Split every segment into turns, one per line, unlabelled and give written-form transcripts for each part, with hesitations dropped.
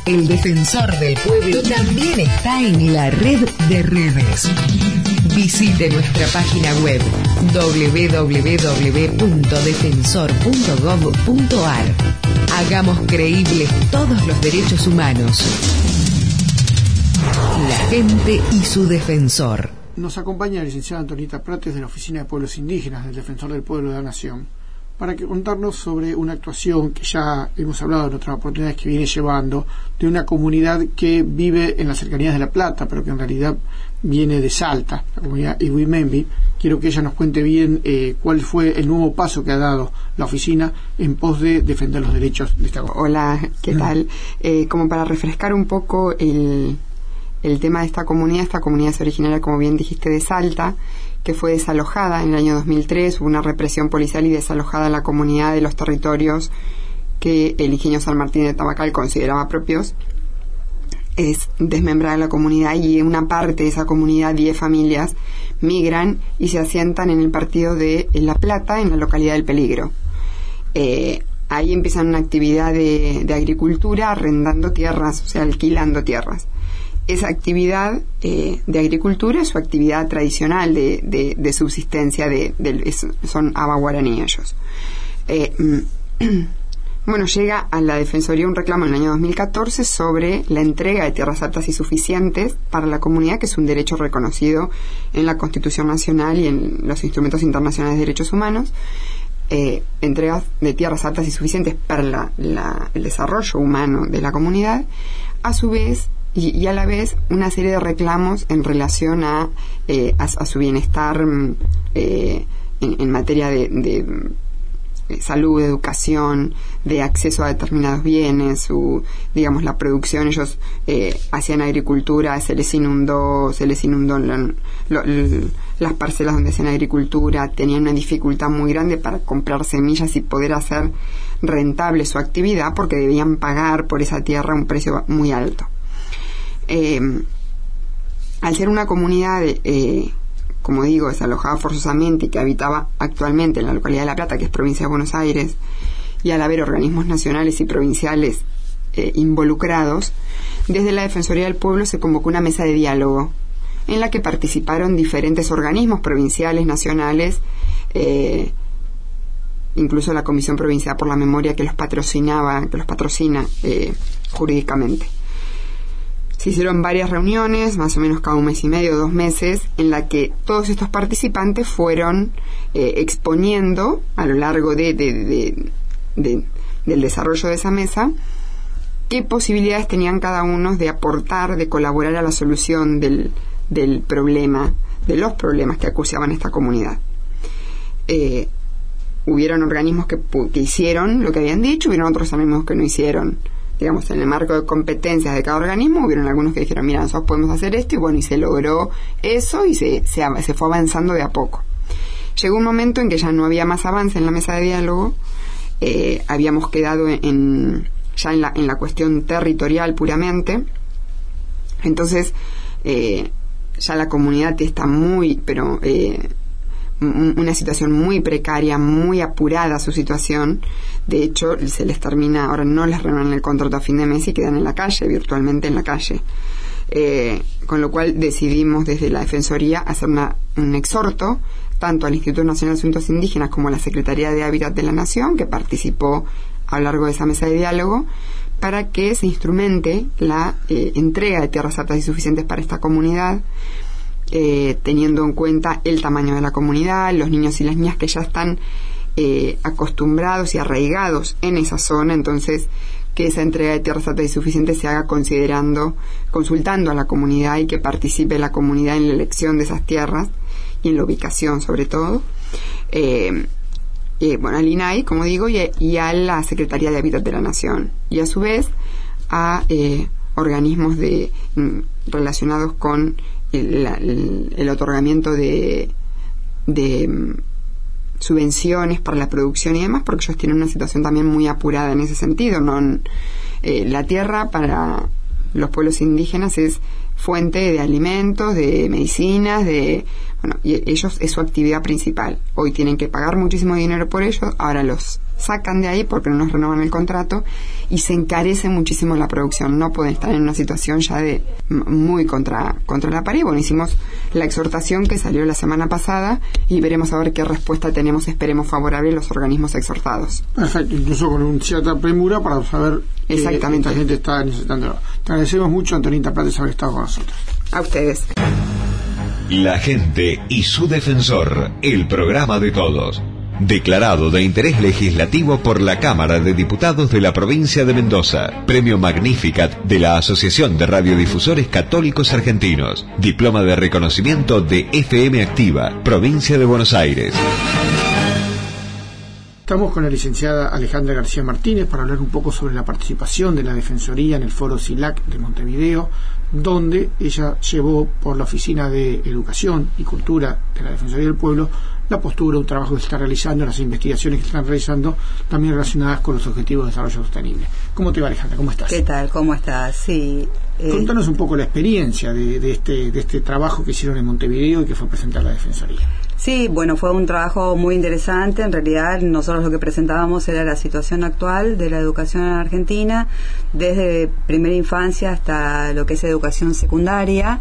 El Defensor del Pueblo también está en la red de redes. Visite nuestra página web www.defensor.gov.ar. Hagamos creíbles todos los derechos humanos. La gente y su defensor.
Nos acompaña la licenciada Antonita Prates de la Oficina de Pueblos Indígenas del Defensor del Pueblo de la Nación para contarnos sobre una actuación que ya hemos hablado en otras oportunidades que viene llevando de una comunidad que vive en las cercanías de La Plata, pero que en realidad viene de Salta, la comunidad Iwimembi. Quiero que ella nos cuente bien cuál fue el nuevo paso que ha dado la oficina en pos de defender los derechos de esta comunidad.
Hola, ¿qué tal? Como para refrescar un poco el tema de esta comunidad es originaria, como bien dijiste, de Salta, que fue desalojada en el año 2003, hubo una represión policial y desalojada la comunidad de los territorios que el ingenio San Martín de Tabacal consideraba propios. Es desmembrada la comunidad y una parte de esa comunidad, 10 familias, migran y se asientan en el partido de La Plata, en la localidad del Peligro. Ahí empiezan una actividad de agricultura, arrendando tierras, o sea, alquilando tierras. Esa actividad de agricultura es su actividad tradicional de subsistencia, son abaguaraní ellos. Bueno, llega a la Defensoría un reclamo en el año 2014 sobre la entrega de tierras aptas y suficientes para la comunidad, que es un derecho reconocido en la Constitución Nacional y en los instrumentos internacionales de derechos humanos. Entregas de tierras aptas y suficientes para el desarrollo humano de la comunidad, a su vez y a la vez una serie de reclamos en relación a su bienestar en materia de salud, educación, de acceso a determinados bienes, la producción. Ellos hacían agricultura, se les inundó las parcelas donde hacían agricultura, tenían una dificultad muy grande para comprar semillas y poder hacer rentable su actividad, porque debían pagar por esa tierra un precio muy alto. Al ser una comunidad como digo, desalojada forzosamente y que habitaba actualmente en la localidad de La Plata, que es provincia de Buenos Aires, y al haber organismos nacionales y provinciales involucrados, desde la Defensoría del Pueblo se convocó una mesa de diálogo en la que participaron diferentes organismos provinciales, nacionales, incluso la Comisión Provincial por la Memoria, que los patrocina jurídicamente. Se hicieron varias reuniones, más o menos cada un mes y medio, 2 meses, en la que todos estos participantes fueron exponiendo a lo largo del desarrollo de esa mesa qué posibilidades tenían cada uno de aportar, de colaborar a la solución del problema, de los problemas que acuciaban a esta comunidad. Hubieron organismos que hicieron lo que habían dicho, hubieron otros organismos que no hicieron. Digamos, en el marco de competencias de cada organismo, hubieron algunos que dijeron, mira, nosotros podemos hacer esto, y se logró eso y se fue avanzando de a poco. Llegó un momento en que ya no había más avance en la mesa de diálogo, habíamos quedado en la cuestión territorial puramente. Entonces ya la comunidad está una situación muy precaria, muy apurada su situación. De hecho, se les termina, ahora no les renuevan el contrato a fin de mes y quedan en la calle, virtualmente en la calle. Con lo cual decidimos desde la Defensoría hacer un exhorto tanto al Instituto Nacional de Asuntos Indígenas como a la Secretaría de Hábitat de la Nación, que participó a lo largo de esa mesa de diálogo, para que se instrumente la entrega de tierras aptas y suficientes para esta comunidad, teniendo en cuenta el tamaño de la comunidad, los niños y las niñas que ya están acostumbrados y arraigados en esa zona. Entonces, que esa entrega de tierras aptas y suficientes se haga consultando a la comunidad, y que participe la comunidad en la elección de esas tierras y en la ubicación, sobre todo. Al INAI, como digo, y a la Secretaría de Hábitat de la Nación, y a su vez a organismos relacionados con el otorgamiento de subvenciones para la producción y demás, porque ellos tienen una situación también muy apurada en ese sentido. La tierra para los pueblos indígenas es fuente de alimentos, de medicinas, y ellos es su actividad principal. Hoy tienen que pagar muchísimo dinero por ello, ahora los sacan de ahí porque no nos renovan el contrato y se encarece muchísimo la producción. No pueden estar en una situación ya de muy contra la pared. Bueno, hicimos la exhortación que salió la semana pasada y veremos a ver qué respuesta tenemos, esperemos favorable, los organismos exhortados.
Perfecto, incluso con una cierta premura para saber que esta gente está necesitando. Te agradecemos mucho, Antonita Prates, haber estado con nosotros.
A ustedes.
La gente y su defensor, el programa de todos. Declarado de interés legislativo por la Cámara de Diputados de la provincia de Mendoza. Premio Magnificat de la Asociación de Radiodifusores Católicos Argentinos. Diploma de reconocimiento de FM Activa, provincia de Buenos Aires.
Estamos con la licenciada Alejandra García Martínez para hablar un poco sobre la participación de la Defensoría en el Foro SILAC de Montevideo, donde ella llevó por la Oficina de Educación y Cultura de la Defensoría del Pueblo la postura, un trabajo que se está realizando, las investigaciones que se están realizando, también relacionadas con los Objetivos de Desarrollo Sostenible. ¿Cómo te va, Alejandra? ¿Cómo estás?
¿Qué tal? ¿Cómo estás? Sí.
Contanos un poco la experiencia de este trabajo que hicieron en Montevideo y que fue presentar la Defensoría.
Sí, bueno, fue un trabajo muy interesante. En realidad, nosotros lo que presentábamos era la situación actual de la educación en Argentina, desde primera infancia hasta lo que es educación secundaria,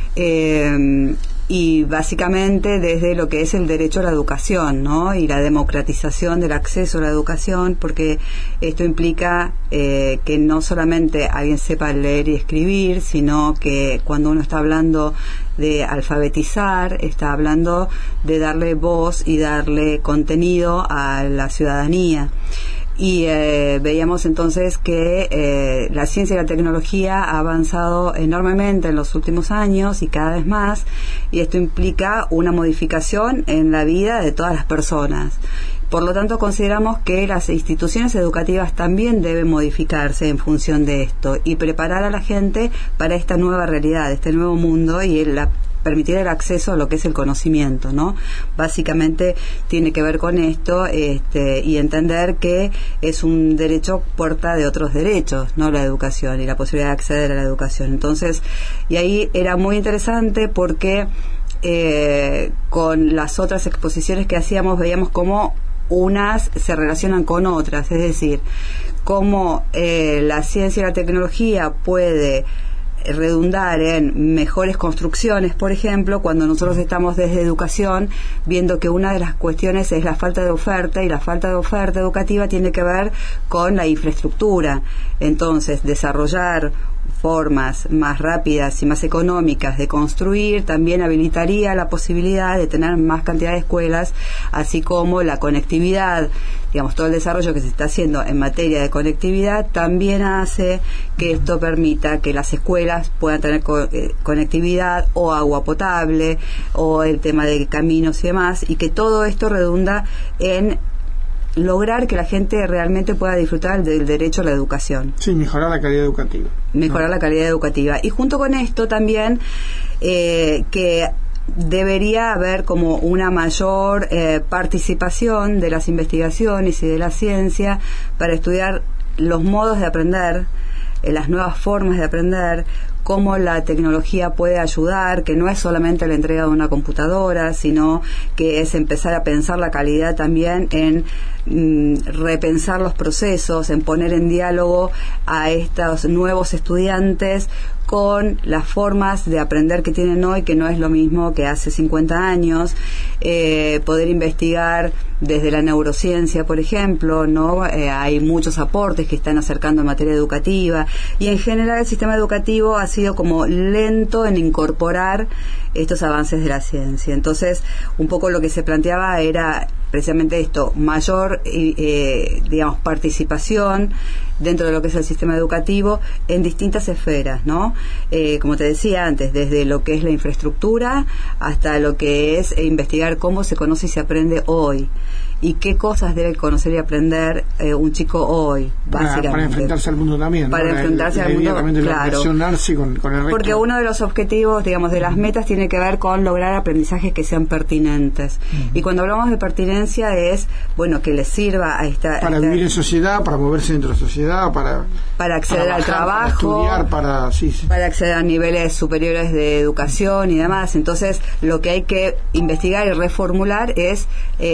y básicamente desde lo que es el derecho a la educación, ¿no? Y la democratización del acceso a la educación, porque esto implica que no solamente alguien sepa leer y escribir, sino que cuando uno está hablando de alfabetizar, está hablando de darle voz y darle contenido a la ciudadanía. Y veíamos entonces que la ciencia y la tecnología ha avanzado enormemente en los últimos años y cada vez más, y esto implica una modificación en la vida de todas las personas. Por lo tanto, consideramos que las instituciones educativas también deben modificarse en función de esto y preparar a la gente para esta nueva realidad, este nuevo mundo y permitir el acceso a lo que es el conocimiento, ¿no? Básicamente tiene que ver con esto, y entender que es un derecho puerta de otros derechos, ¿no? La educación y la posibilidad de acceder a la educación. Entonces, y ahí era muy interesante porque con las otras exposiciones que hacíamos veíamos cómo unas se relacionan con otras, es decir, cómo la ciencia y la tecnología puede redundar en mejores construcciones, por ejemplo, cuando nosotros estamos desde educación viendo que una de las cuestiones es la falta de oferta, y la falta de oferta educativa tiene que ver con la infraestructura. Entonces, desarrollar formas más rápidas y más económicas de construir también habilitaría la posibilidad de tener más cantidad de escuelas, así como la conectividad, digamos, todo el desarrollo que se está haciendo en materia de conectividad también hace que esto permita que las escuelas puedan tener conectividad o agua potable o el tema de caminos y demás, y que todo esto redunda en lograr que la gente realmente pueda disfrutar del derecho a la educación.
Sí, mejorar la calidad educativa.
Mejorar la calidad educativa. Y junto con esto también que debería haber como una mayor participación de las investigaciones y de la ciencia para estudiar los modos de aprender, las nuevas formas de aprender, cómo la tecnología puede ayudar, que no es solamente la entrega de una computadora, sino que es empezar a pensar la calidad también en repensar los procesos, en poner en diálogo a estos nuevos estudiantes con las formas de aprender que tienen hoy, que no es lo mismo que hace 50 años, poder investigar desde la neurociencia, por ejemplo, ¿no? Hay muchos aportes que están acercando en materia educativa, y en general el sistema educativo ha sido como lento en incorporar estos avances de la ciencia. Entonces, un poco lo que se planteaba era precisamente esto, mayor digamos, participación dentro de lo que es el sistema educativo en distintas esferas, ¿no? Como te decía antes, desde lo que es la infraestructura hasta lo que es investigar cómo se conoce y se aprende hoy. y qué cosas debe conocer y aprender un chico hoy, básicamente.
Para enfrentarse al mundo también.
Para enfrentarse al mundo, claro.
Con el resto.
Porque uno de los objetivos, digamos, de las metas tiene que ver con lograr aprendizajes que sean pertinentes. Y cuando hablamos de pertinencia es, bueno, que les sirva a esta...
Para vivir en sociedad, para moverse dentro de la sociedad,
para acceder al trabajo,
para estudiar, para
acceder a niveles superiores de educación y demás. Entonces, lo que hay que investigar y reformular es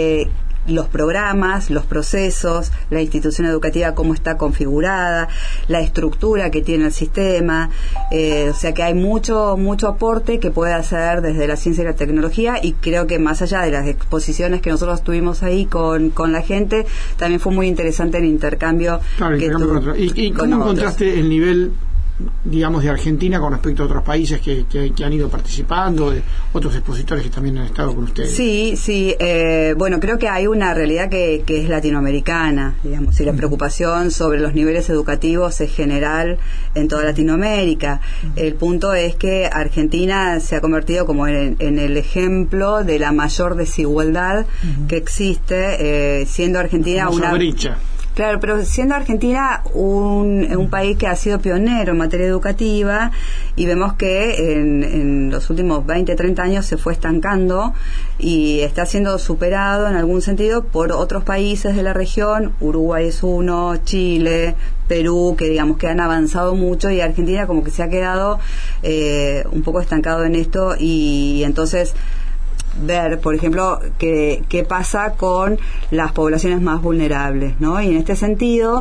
los programas, los procesos, la institución educativa, cómo está configurada, la estructura que tiene el sistema, o sea que hay mucho aporte que puede hacer desde la ciencia y la tecnología, y creo que más allá de las exposiciones que nosotros tuvimos ahí con la gente, también fue muy interesante el intercambio.
Claro, ¿Y cómo encontraste el nivel, digamos, de Argentina con respecto a otros países que han ido participando, de otros expositores que también han estado con ustedes?
Sí, bueno, creo que hay una realidad que es latinoamericana, digamos, y la preocupación sobre los niveles educativos es general en toda Latinoamérica. El punto es que Argentina se ha convertido como en el ejemplo de la mayor desigualdad que existe, siendo Argentina una
brecha.
Claro, pero siendo Argentina un país que ha sido pionero en materia educativa, y vemos que en los últimos 20, 30 años se fue estancando y está siendo superado en algún sentido por otros países de la región. Uruguay es uno, Chile, Perú, que digamos que han avanzado mucho, y Argentina como que se ha quedado un poco estancado en esto, y entonces ver, por ejemplo, qué pasa con las poblaciones más vulnerables, ¿no? Y en este sentido,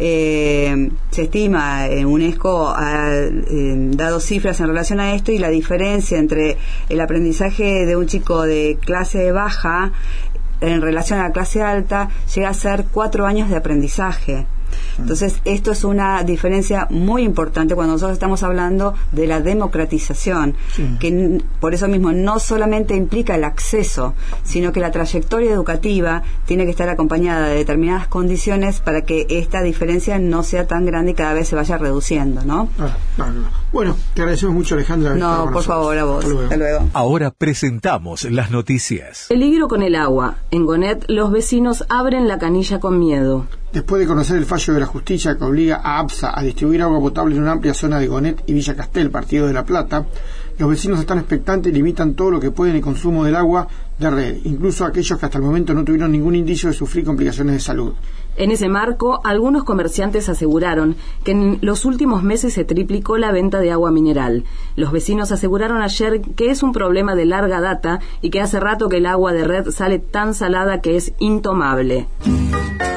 se estima, UNESCO ha dado cifras en relación a esto, y la diferencia entre el aprendizaje de un chico de clase baja en relación a la clase alta llega a ser 4 años de aprendizaje. Entonces, esto es una diferencia muy importante cuando nosotros estamos hablando de la democratización, que por eso mismo no solamente implica el acceso, sino que la trayectoria educativa tiene que estar acompañada de determinadas condiciones para que esta diferencia no sea tan grande y cada vez se vaya reduciendo, ¿no?
Bueno, te agradecemos mucho, Alejandra.
No, por favor, a vos. Hasta luego.
Ahora presentamos las noticias.
Peligro con el agua. En Gonet, los vecinos abren la canilla con miedo.
Después de conocer el fallo de la justicia que obliga a APSA a distribuir agua potable en una amplia zona de Gonet y Villa Castel, partido de La Plata, los vecinos están expectantes y limitan todo lo que pueden el consumo del agua de red, incluso aquellos que hasta el momento no tuvieron ningún indicio de sufrir complicaciones de salud.
En ese marco, algunos comerciantes aseguraron que en los últimos meses se triplicó la venta de agua mineral. Los vecinos aseguraron ayer que es un problema de larga data y que hace rato que el agua de red sale tan salada que es intomable.